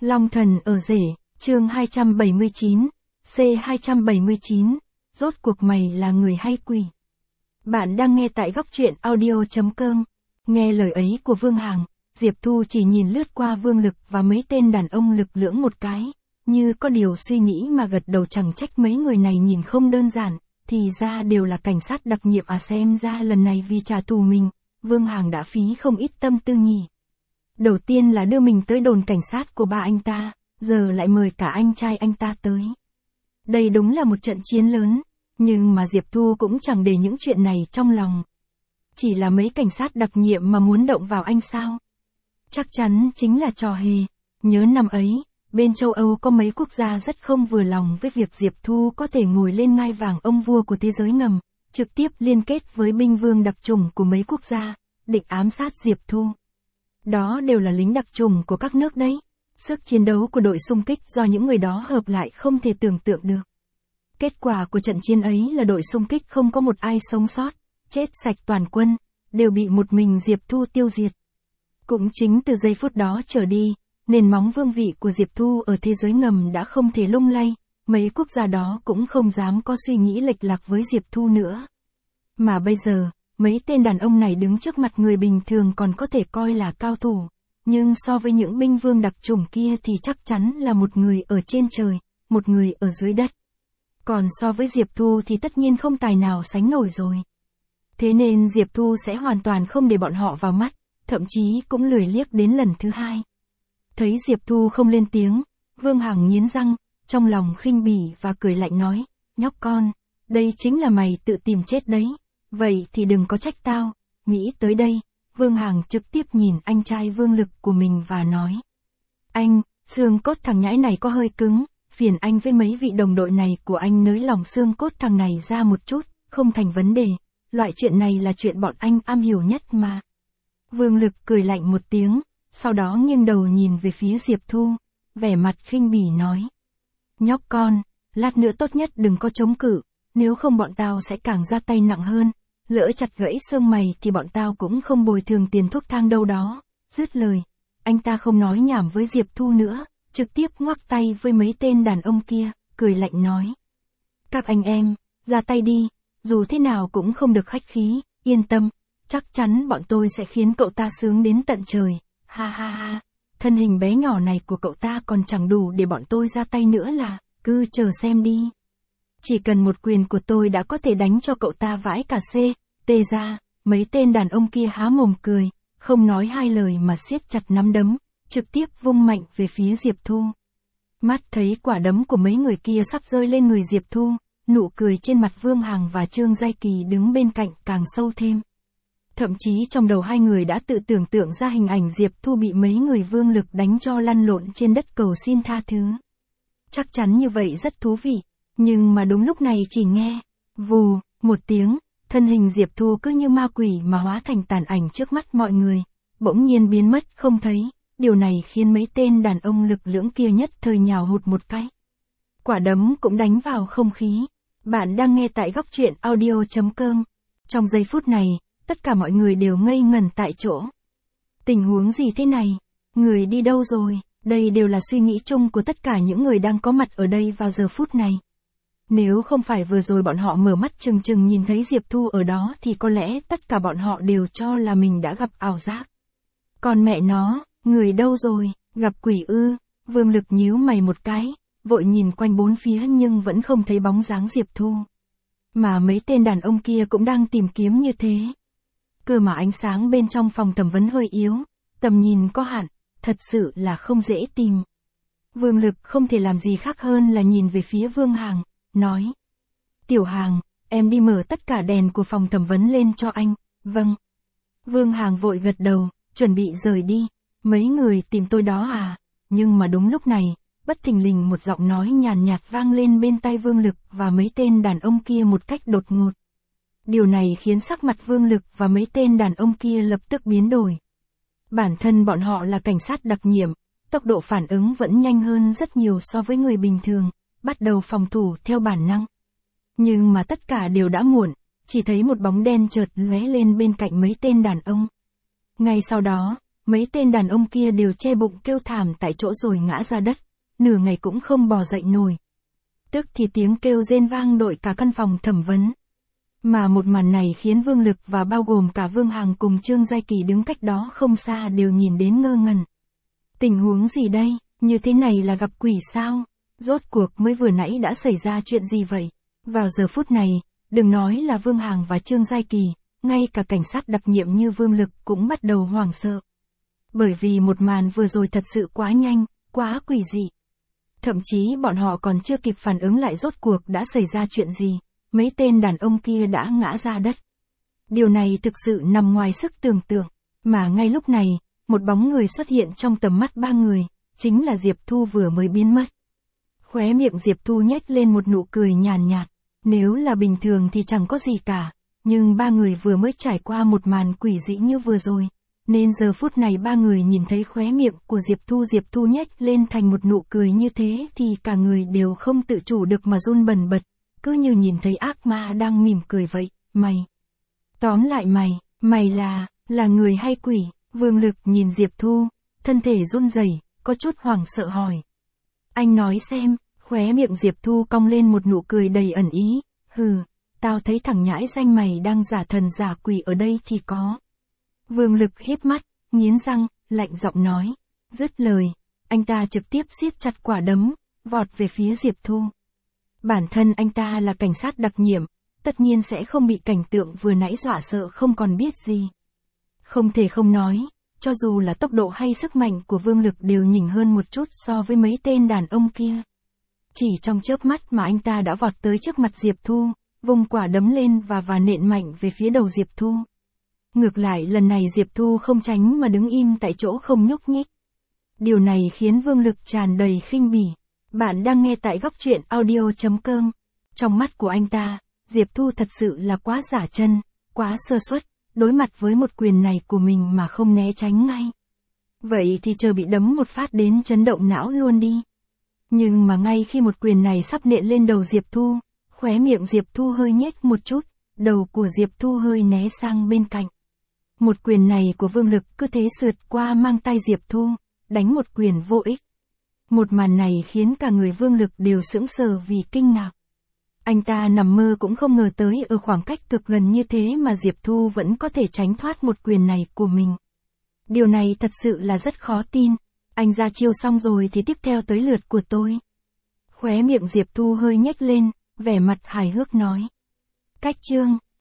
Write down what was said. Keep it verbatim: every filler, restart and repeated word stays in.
Long thần ở rể, chương hai trăm bảy mươi chín, C hai trăm bảy mươi chín, rốt cuộc mày là người hay quỷ? Bạn đang nghe tại góc truyện audio.com. Nghe lời ấy của Vương Hằng, Diệp Thu chỉ nhìn lướt qua Vương Lực và mấy tên đàn ông lực lưỡng một cái, như có điều suy nghĩ mà gật đầu, chẳng trách mấy người này nhìn không đơn giản, thì ra đều là cảnh sát đặc nhiệm à, xem ra lần này vì trả thù mình, Vương Hằng đã phí không ít tâm tư nhỉ. Đầu tiên là đưa mình tới đồn cảnh sát của ba anh ta, giờ lại mời cả anh trai anh ta tới. Đây đúng là một trận chiến lớn, nhưng mà Diệp Thu cũng chẳng để những chuyện này trong lòng. Chỉ là mấy cảnh sát đặc nhiệm mà muốn động vào anh sao? Chắc chắn chính là trò hề. Nhớ năm ấy, bên châu Âu có mấy quốc gia rất không vừa lòng với việc Diệp Thu có thể ngồi lên ngai vàng ông vua của thế giới ngầm, trực tiếp liên kết với binh vương đặc chủng của mấy quốc gia, định ám sát Diệp Thu. Đó đều là lính đặc chủng của các nước đấy. Sức chiến đấu của đội xung kích do những người đó hợp lại không thể tưởng tượng được. Kết quả của trận chiến ấy là đội xung kích không có một ai sống sót, chết sạch toàn quân, đều bị một mình Diệp Thu tiêu diệt. Cũng chính từ giây phút đó trở đi, nền móng vương vị của Diệp Thu ở thế giới ngầm đã không thể lung lay, mấy quốc gia đó cũng không dám có suy nghĩ lệch lạc với Diệp Thu nữa. Mà bây giờ, mấy tên đàn ông này đứng trước mặt người bình thường còn có thể coi là cao thủ, nhưng so với những binh vương đặc chủng kia thì chắc chắn là một người ở trên trời, một người ở dưới đất. Còn so với Diệp Thu thì tất nhiên không tài nào sánh nổi rồi. Thế nên Diệp Thu sẽ hoàn toàn không để bọn họ vào mắt, thậm chí cũng lười liếc đến lần thứ hai. Thấy Diệp Thu không lên tiếng, Vương Hằng nghiến răng, trong lòng khinh bỉ và cười lạnh nói, nhóc con, đây chính là mày tự tìm chết đấy, vậy thì đừng có trách tao. Nghĩ tới đây, Vương Hằng trực tiếp nhìn anh trai Vương Lực của mình và nói, anh, xương cốt thằng nhãi này có hơi cứng, phiền anh với mấy vị đồng đội này của anh nới lỏng xương cốt thằng này ra một chút, không thành vấn đề, loại chuyện này là chuyện bọn anh am hiểu nhất mà. Vương Lực cười lạnh một tiếng, sau đó nghiêng đầu nhìn về phía Diệp Thu, vẻ mặt khinh bỉ nói, nhóc con, lát nữa tốt nhất đừng có chống cự, nếu không bọn tao sẽ càng ra tay nặng hơn, lỡ chặt gãy xương mày thì bọn tao cũng không bồi thường tiền thuốc thang đâu đó. Dứt lời, anh ta không nói nhảm với Diệp Thu nữa, trực tiếp ngoắc tay với mấy tên đàn ông kia, cười lạnh nói, các anh em, ra tay đi, dù thế nào cũng không được khách khí, yên tâm, chắc chắn bọn tôi sẽ khiến cậu ta sướng đến tận trời, ha ha ha, thân hình bé nhỏ này của cậu ta còn chẳng đủ để bọn tôi ra tay nữa là, cứ chờ xem đi. Chỉ cần một quyền của tôi đã có thể đánh cho cậu ta vãi cả C, tê ra, mấy tên đàn ông kia há mồm cười, không nói hai lời mà siết chặt nắm đấm, trực tiếp vung mạnh về phía Diệp Thu. Mắt thấy quả đấm của mấy người kia sắp rơi lên người Diệp Thu, nụ cười trên mặt Vương Hằng và Trương Giai Kỳ đứng bên cạnh càng sâu thêm. Thậm chí trong đầu hai người đã tự tưởng tượng ra hình ảnh Diệp Thu bị mấy người Vương Lực đánh cho lăn lộn trên đất cầu xin tha thứ. Chắc chắn như vậy rất thú vị, nhưng mà đúng lúc này chỉ nghe, vù, một tiếng, thân hình Diệp Thu cứ như ma quỷ mà hóa thành tàn ảnh trước mắt mọi người, bỗng nhiên biến mất không thấy, điều này khiến mấy tên đàn ông lực lưỡng kia nhất thời nhào hụt một cái. Quả đấm cũng đánh vào không khí. Bạn đang nghe tại góc truyện audio.com. Trong giây phút này, tất cả mọi người đều ngây ngẩn tại chỗ. Tình huống gì thế này? Người đi đâu rồi? Đây đều là suy nghĩ chung của tất cả những người đang có mặt ở đây vào giờ phút này. Nếu không phải vừa rồi bọn họ mở mắt trừng trừng nhìn thấy Diệp Thu ở đó thì có lẽ tất cả bọn họ đều cho là mình đã gặp ảo giác. Còn mẹ nó, người đâu rồi? Gặp quỷ ư? Vương Lực nhíu mày một cái, vội nhìn quanh bốn phía nhưng vẫn không thấy bóng dáng Diệp Thu. Mà mấy tên đàn ông kia cũng đang tìm kiếm như thế. Cơ mà ánh sáng bên trong phòng thẩm vấn hơi yếu, tầm nhìn có hạn, thật sự là không dễ tìm. Vương Lực không thể làm gì khác hơn là nhìn về phía Vương Hằng, nói, Tiểu Hằng, em đi mở tất cả đèn của phòng thẩm vấn lên cho anh. Vâng. Vương Hằng vội gật đầu, chuẩn bị rời đi. Mấy người tìm tôi đó à? Nhưng mà đúng lúc này, bất thình lình một giọng nói nhàn nhạt vang lên bên tai Vương Lực và mấy tên đàn ông kia một cách đột ngột. Điều này khiến sắc mặt Vương Lực và mấy tên đàn ông kia lập tức biến đổi. Bản thân bọn họ là cảnh sát đặc nhiệm, tốc độ phản ứng vẫn nhanh hơn rất nhiều so với người bình thường, bắt đầu phòng thủ theo bản năng. Nhưng mà tất cả đều đã muộn, chỉ thấy một bóng đen chợt lóe lên bên cạnh mấy tên đàn ông. Ngay sau đó, mấy tên đàn ông kia đều che bụng kêu thảm tại chỗ rồi ngã ra đất, nửa ngày cũng không bò dậy nổi. Tức thì tiếng kêu rên vang đội cả căn phòng thẩm vấn. Mà một màn này khiến Vương Lực và bao gồm cả Vương Hằng cùng Trương Giai Kỳ đứng cách đó không xa đều nhìn đến ngơ ngẩn. Tình huống gì đây, như thế này là gặp quỷ sao? Rốt cuộc mới vừa nãy đã xảy ra chuyện gì vậy? Vào giờ phút này, đừng nói là Vương Hằng và Trương Giai Kỳ, ngay cả cảnh sát đặc nhiệm như Vương Lực cũng bắt đầu hoảng sợ. Bởi vì một màn vừa rồi thật sự quá nhanh, quá quỷ dị. Thậm chí bọn họ còn chưa kịp phản ứng lại rốt cuộc đã xảy ra chuyện gì, mấy tên đàn ông kia đã ngã ra đất. Điều này thực sự nằm ngoài sức tưởng tượng, mà ngay lúc này, một bóng người xuất hiện trong tầm mắt ba người, chính là Diệp Thu vừa mới biến mất. Khóe miệng Diệp Thu nhếch lên một nụ cười nhàn nhạt, nếu là bình thường thì chẳng có gì cả, nhưng ba người vừa mới trải qua một màn quỷ dị như vừa rồi, nên giờ phút này ba người nhìn thấy khóe miệng của Diệp Thu Diệp Thu nhếch lên thành một nụ cười như thế thì cả người đều không tự chủ được mà run bần bật, cứ như nhìn thấy ác ma đang mỉm cười vậy. Mày, tóm lại mày, mày là, là người hay quỷ? Vương Lực nhìn Diệp Thu, thân thể run rẩy, có chút hoảng sợ hỏi. Anh nói xem. Khóe miệng Diệp Thu cong lên một nụ cười đầy ẩn ý, hừ, tao thấy thằng nhãi danh mày đang giả thần giả quỷ ở đây thì có. Vương Lực híp mắt, nghiến răng, lạnh giọng nói. Dứt lời, anh ta trực tiếp siết chặt quả đấm, vọt về phía Diệp Thu. Bản thân anh ta là cảnh sát đặc nhiệm, tất nhiên sẽ không bị cảnh tượng vừa nãy dọa sợ không còn biết gì. Không thể không nói, cho dù là tốc độ hay sức mạnh của Vương Lực đều nhỉnh hơn một chút so với mấy tên đàn ông kia. Chỉ trong chớp mắt mà anh ta đã vọt tới trước mặt Diệp Thu, vùng quả đấm lên và và nện mạnh về phía đầu Diệp Thu. Ngược lại lần này Diệp Thu không tránh mà đứng im tại chỗ không nhúc nhích. Điều này khiến Vương Lực tràn đầy khinh bỉ. Bạn đang nghe tại góc truyện audio chấm com. Trong mắt của anh ta, Diệp Thu thật sự là quá giả chân, quá sơ suất, đối mặt với một quyền này của mình mà không né tránh ngay. Vậy thì chờ bị đấm một phát đến chấn động não luôn đi. Nhưng mà ngay khi một quyền này sắp nện lên đầu Diệp Thu, khóe miệng Diệp Thu hơi nhếch một chút, đầu của Diệp Thu hơi né sang bên cạnh. Một quyền này của Vương Lực cứ thế sượt qua mang tay Diệp Thu, đánh một quyền vô ích. Một màn này khiến cả người Vương Lực đều sững sờ vì kinh ngạc. Anh ta nằm mơ cũng không ngờ tới ở khoảng cách cực gần như thế mà Diệp Thu vẫn có thể tránh thoát một quyền này của mình. Điều này thật sự là rất khó tin. Anh ra chiêu xong rồi thì tiếp theo tới lượt của tôi. Khóe miệng Diệp Thu hơi nhếch lên, vẻ mặt hài hước nói. Cách chương